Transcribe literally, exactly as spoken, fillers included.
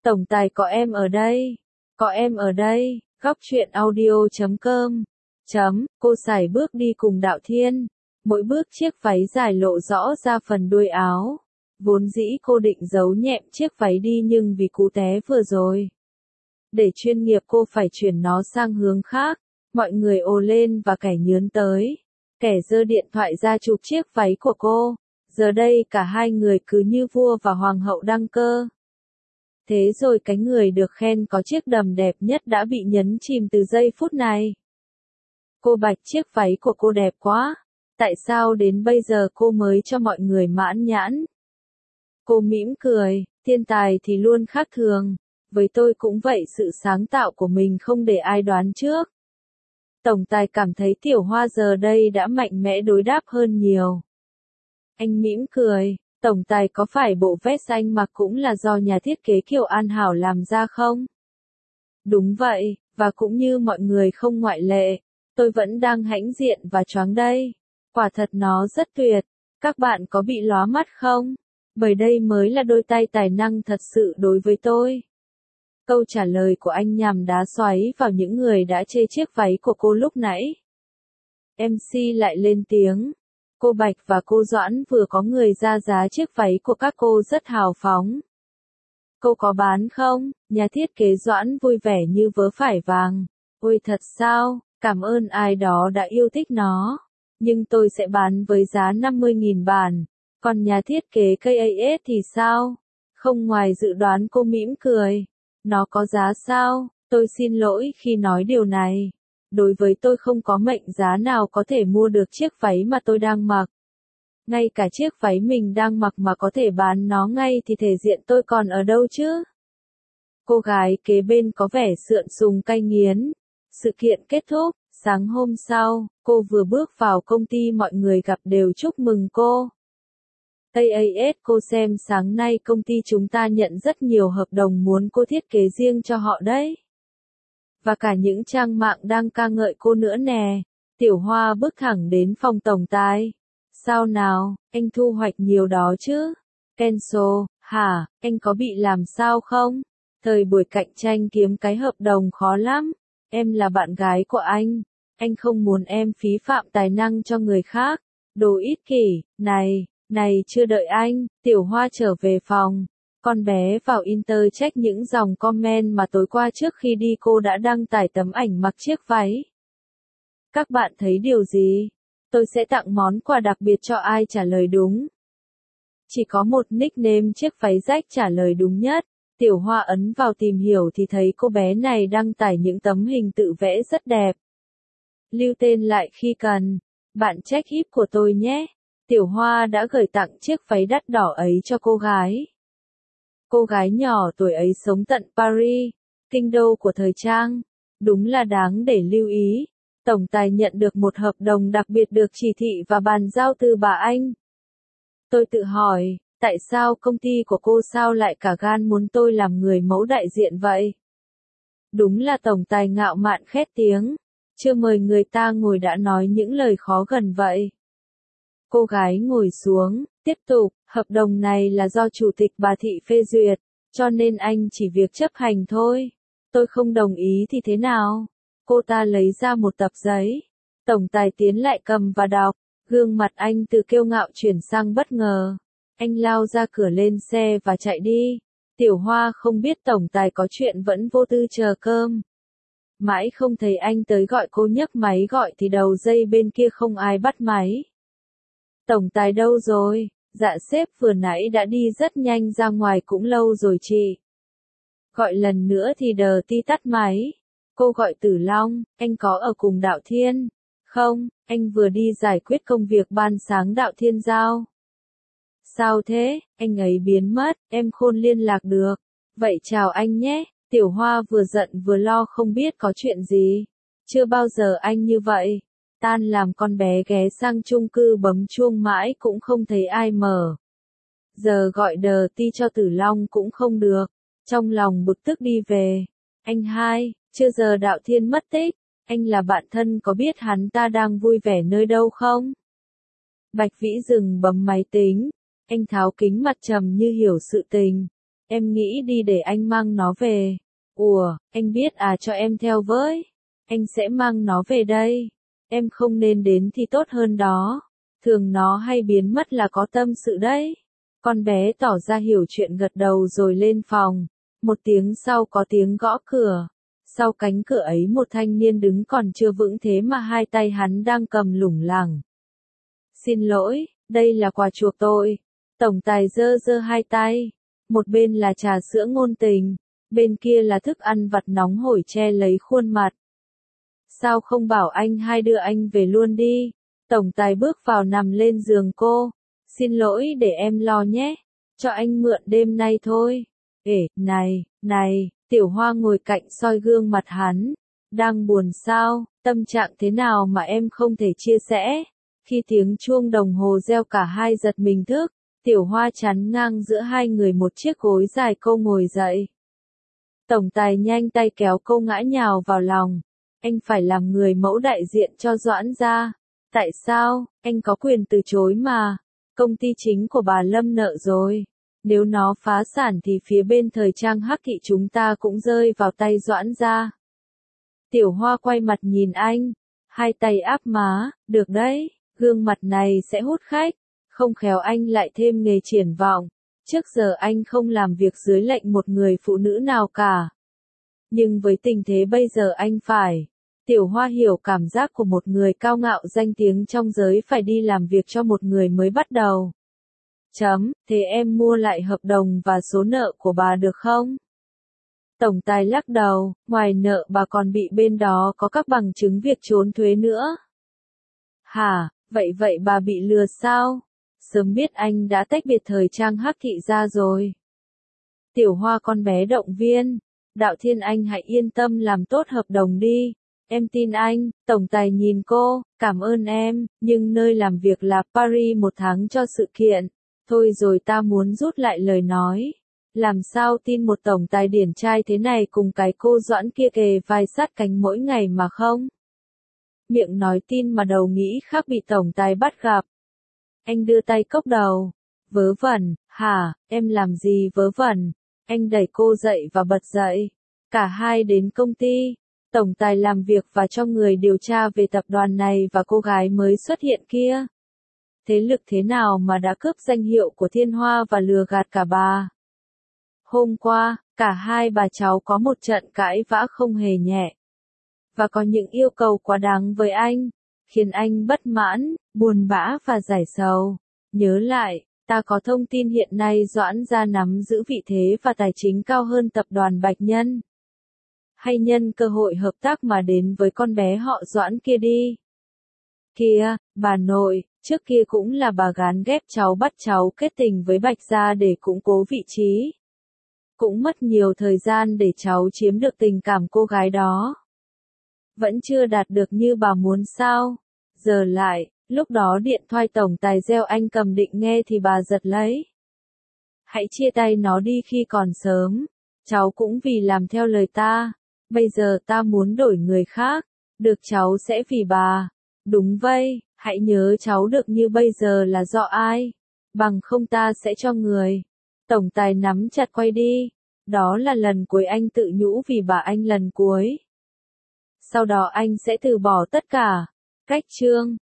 Tổng tài có em ở đây. Có em ở đây. Góc truyện audio chấm com. Chấm, cô sải bước đi cùng Đạo Thiên. Mỗi bước chiếc váy dài lộ rõ ra phần đuôi áo. Vốn dĩ cô định giấu nhẹm chiếc váy đi nhưng vì cú té vừa rồi. Để chuyên nghiệp cô phải chuyển nó sang hướng khác. Mọi người ồ lên và kẻ nhướn tới. Kẻ giơ điện thoại ra chụp chiếc váy của cô. Giờ đây cả hai người cứ như vua và hoàng hậu đăng cơ. Thế rồi cái người được khen có chiếc đầm đẹp nhất đã bị nhấn chìm từ giây phút này. Cô Bạch, chiếc váy của cô đẹp quá. Tại sao đến bây giờ cô mới cho mọi người mãn nhãn? Cô mỉm cười, thiên tài thì luôn khác thường. Với tôi cũng vậy, sự sáng tạo của mình không để ai đoán trước. Tổng tài cảm thấy Tiểu Hoa giờ đây đã mạnh mẽ đối đáp hơn nhiều. Anh mỉm cười, tổng tài có phải bộ vest anh mặc cũng là do nhà thiết kế Kiều An Hảo làm ra không? Đúng vậy, và cũng như mọi người không ngoại lệ, tôi vẫn đang hãnh diện và choáng đây. Quả thật nó rất tuyệt, các bạn có bị lóa mắt không? Bởi đây mới là đôi tay tài năng thật sự đối với tôi. Câu trả lời của anh nhằm đá xoáy vào những người đã chê chiếc váy của cô lúc nãy. em xê lại lên tiếng. Cô Bạch và cô Doãn vừa có người ra giá chiếc váy của các cô rất hào phóng. Cô có bán không? Nhà thiết kế Doãn vui vẻ như vớ phải vàng. Ôi thật sao, cảm ơn ai đó đã yêu thích nó. Nhưng tôi sẽ bán với giá năm mươi nghìn bản. Còn nhà thiết kế ca a ét thì sao? Không ngoài dự đoán, cô mỉm cười. Nó có giá sao? Tôi xin lỗi khi nói điều này. Đối với tôi không có mệnh giá nào có thể mua được chiếc váy mà tôi đang mặc. Ngay cả chiếc váy mình đang mặc mà có thể bán nó ngay thì thể diện tôi còn ở đâu chứ? Cô gái kế bên có vẻ sượng sùng cay nghiến. Sự kiện kết thúc, sáng hôm sau, cô vừa bước vào công ty mọi người gặp đều chúc mừng cô. ca a ét, cô xem sáng nay công ty chúng ta nhận rất nhiều hợp đồng muốn cô thiết kế riêng cho họ đấy. Và cả những trang mạng đang ca ngợi cô nữa nè. Tiểu Hoa bước thẳng đến phòng tổng tài. Sao nào, anh thu hoạch nhiều đó chứ? Kenzo, hả, anh có bị làm sao không? Thời buổi cạnh tranh kiếm cái hợp đồng khó lắm. Em là bạn gái của anh. Anh không muốn em phí phạm tài năng cho người khác. Đồ ích kỷ, này, này chưa đợi anh, Tiểu Hoa trở về phòng. Con bé vào Inter check những dòng comment mà tối qua trước khi đi cô đã đăng tải tấm ảnh mặc chiếc váy. Các bạn thấy điều gì? Tôi sẽ tặng món quà đặc biệt cho ai trả lời đúng. Chỉ có một nickname chiếc váy rách trả lời đúng nhất. Tiểu Hoa ấn vào tìm hiểu thì thấy cô bé này đăng tải những tấm hình tự vẽ rất đẹp. Lưu tên lại khi cần. Bạn check hip của tôi nhé. Tiểu Hoa đã gửi tặng chiếc váy đắt đỏ ấy cho cô gái. Cô gái nhỏ tuổi ấy sống tận Paris, kinh đô của thời trang. Đúng là đáng để lưu ý. Tổng tài nhận được một hợp đồng đặc biệt được chỉ thị và bàn giao từ bà anh. Tôi tự hỏi, tại sao công ty của cô sao lại cả gan muốn tôi làm người mẫu đại diện vậy? Đúng là tổng tài ngạo mạn khét tiếng. Chưa mời người ta ngồi đã nói những lời khó gần vậy. Cô gái ngồi xuống, tiếp tục, hợp đồng này là do chủ tịch bà Thị phê duyệt, cho nên anh chỉ việc chấp hành thôi. Tôi không đồng ý thì thế nào? Cô ta lấy ra một tập giấy. Tổng tài tiến lại cầm và đọc, gương mặt anh từ kiêu ngạo chuyển sang bất ngờ. Anh lao ra cửa lên xe và chạy đi. Tiểu Hoa không biết tổng tài có chuyện vẫn vô tư chờ cơm. Mãi không thấy anh tới gọi cô nhấc máy gọi thì đầu dây bên kia không ai bắt máy. Tổng tài đâu rồi? Dạ sếp vừa nãy đã đi rất nhanh ra ngoài cũng lâu rồi chị. Gọi lần nữa thì đờ ti tắt máy. Cô gọi Tử Long, anh có ở cùng Đạo Thiên? Không, anh vừa đi giải quyết công việc ban sáng Đạo Thiên giao. Sao thế, anh ấy biến mất, em khôn liên lạc được. Vậy chào anh nhé. Tiểu Hoa vừa giận vừa lo không biết có chuyện gì. Chưa bao giờ anh như vậy. Tan làm con bé ghé sang chung cư bấm chuông mãi cũng không thấy ai mở. Giờ gọi đờ ti cho Tử Long cũng không được. Trong lòng bực tức đi về. Anh hai, chưa giờ Đạo Thiên mất tích. Anh là bạn thân có biết hắn ta đang vui vẻ nơi đâu không? Bạch Vĩ dừng bấm máy tính. Anh tháo kính mặt trầm như hiểu sự tình. Em nghĩ đi để anh mang nó về. Ủa, anh biết à, cho em theo với. Anh sẽ mang nó về đây. Em không nên đến thì tốt hơn đó. Thường nó hay biến mất là có tâm sự đấy. Con bé tỏ ra hiểu chuyện gật đầu rồi lên phòng. Một tiếng sau có tiếng gõ cửa. Sau cánh cửa ấy một thanh niên đứng còn chưa vững thế mà hai tay hắn đang cầm lủng lẳng. Xin lỗi, đây là quà chuộc tôi. Tổng tài giơ giơ hai tay. Một bên là trà sữa ngôn tình, bên kia là thức ăn vặt nóng hổi che lấy khuôn mặt. Sao không bảo anh hai đưa anh về luôn đi? Tổng tài bước vào nằm lên giường cô. Xin lỗi, để em lo nhé. Cho anh mượn đêm nay thôi. Ể, này, này, Tiểu Hoa ngồi cạnh soi gương mặt hắn. Đang buồn sao? Tâm trạng thế nào mà em không thể chia sẻ? Khi tiếng chuông đồng hồ reo cả hai giật mình thức. Tiểu Hoa chắn ngang giữa hai người một chiếc gối dài, cô ngồi dậy. Tổng tài nhanh tay kéo cô ngã nhào vào lòng. Anh phải làm người mẫu đại diện cho Doãn gia. Tại sao? Anh có quyền từ chối mà. Công ty chính của bà Lâm nợ rồi. Nếu nó phá sản thì phía bên thời trang Hắc Thị chúng ta cũng rơi vào tay Doãn gia. Tiểu Hoa quay mặt nhìn anh. Hai tay áp má. Được đấy, gương mặt này sẽ hút khách. Không khéo anh lại thêm nghề triển vọng. Trước giờ anh không làm việc dưới lệnh một người phụ nữ nào cả. Nhưng với tình thế bây giờ anh phải. Tiểu Hoa hiểu cảm giác của một người cao ngạo danh tiếng trong giới phải đi làm việc cho một người mới bắt đầu. Chấm, thế em mua lại hợp đồng và số nợ của bà được không? Tổng tài lắc đầu, ngoài nợ bà còn bị bên đó có các bằng chứng việc trốn thuế nữa. Hả, vậy vậy bà bị lừa sao? Sớm biết anh đã tách biệt thời trang Hắc Thị ra rồi. Tiểu Hoa con bé động viên, Đạo Thiên anh hãy yên tâm làm tốt hợp đồng đi. Em tin anh. Tổng tài nhìn cô, cảm ơn em, nhưng nơi làm việc là Paris một tháng cho sự kiện. Thôi rồi, ta muốn rút lại lời nói. Làm sao tin một tổng tài điển trai thế này cùng cái cô Doãn kia kề vai sát cánh mỗi ngày mà không? Miệng nói tin mà đầu nghĩ khác bị tổng tài bắt gặp. Anh đưa tay cốc đầu. Vớ vẩn, hả, em làm gì vớ vẩn? Anh đẩy cô dậy và bật dậy. Cả hai đến công ty. Tổng tài làm việc và cho người điều tra về tập đoàn này và cô gái mới xuất hiện kia. Thế lực thế nào mà đã cướp danh hiệu của Thiên Hoa và lừa gạt cả bà? Hôm qua, cả hai bà cháu có một trận cãi vã không hề nhẹ. Và có những yêu cầu quá đáng với anh, khiến anh bất mãn, buồn bã và giải sầu. Nhớ lại, ta có thông tin hiện nay Doãn gia nắm giữ vị thế và tài chính cao hơn tập đoàn Bạch Nhân. Hay nhân cơ hội hợp tác mà đến với con bé họ Doãn kia đi. Kìa, bà nội, trước kia cũng là bà gán ghép cháu bắt cháu kết tình với Bạch gia để củng cố vị trí. Cũng mất nhiều thời gian để cháu chiếm được tình cảm cô gái đó. Vẫn chưa đạt được như bà muốn sao? Giờ lại, lúc đó điện thoại tổng tài reo anh cầm định nghe thì bà giật lấy. Hãy chia tay nó đi khi còn sớm. Cháu cũng vì làm theo lời ta. Bây giờ ta muốn đổi người khác. Được cháu sẽ vì bà. Đúng vậy, hãy nhớ cháu được như bây giờ là do ai. Bằng không ta sẽ cho người. Tổng tài nắm chặt quay đi. Đó là lần cuối anh tự nhủ vì bà anh lần cuối. Sau đó anh sẽ từ bỏ tất cả. Cách chương